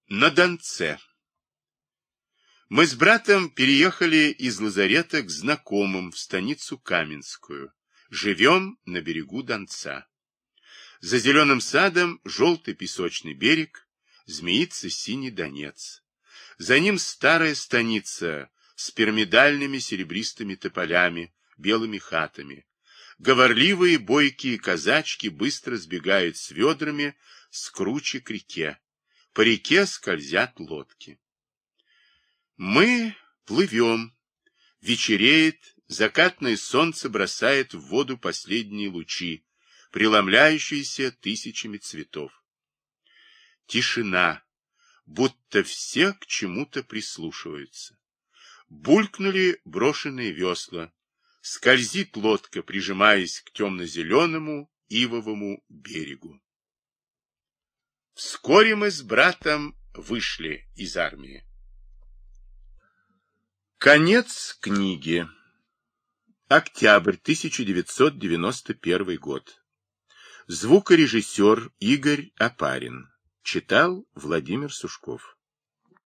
На Донце. Мы с братом переехали из лазарета к знакомым в станицу Каменскую. Живем на берегу Донца. За зеленым садом желтый песочный берег, змеится синий Донец. За ним старая станица с пирамидальными серебристыми тополями, белыми хатами. Говорливые бойкие казачки быстро сбегают с ведрами с кручи к реке. По реке скользят лодки. Мы плывем. Вечереет, закатное солнце бросает в воду последние лучи, преломляющиеся тысячами цветов. Тишина, будто все к чему-то прислушиваются. Булькнули брошенные весла. Скользит лодка, прижимаясь к темно-зеленому ивовому берегу. Вскоре мы с братом вышли из армии. Конец книги. Октябрь 1991 год. Звукорежиссер Игорь Опарин. Читал Владимир Сушков.